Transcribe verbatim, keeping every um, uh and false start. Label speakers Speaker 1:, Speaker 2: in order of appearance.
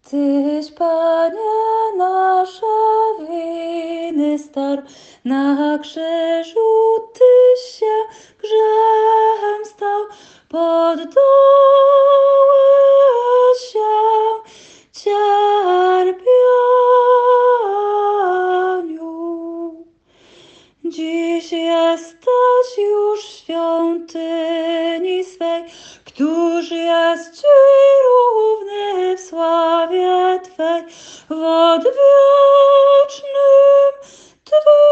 Speaker 1: Tyś, Panie, nasze winy starł, na krzyżu Tyś się grzechem stał, poddałeś się cierpieniu. Dziś jesteś już w świątyni swej, któż jest Ci równy w sławie Twej, w odwiecznym Twych